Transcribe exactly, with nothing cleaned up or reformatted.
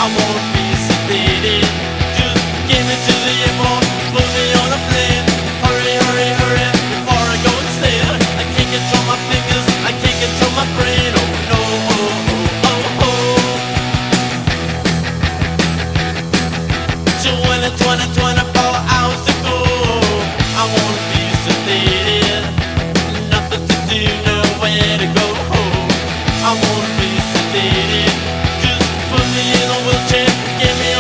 I won't be sedated. Just give me to the airport, put me on a plane. Hurry, hurry, hurry, before I go insane. I can't control my fingers, I can't control my brain. Oh no, oh, oh, oh, oh. twenty, twenty, twenty-four hours to go. I won't be sedated. Nothing to do, nowhere to go. I won't be sedated. Just put me in a wheelchair, give me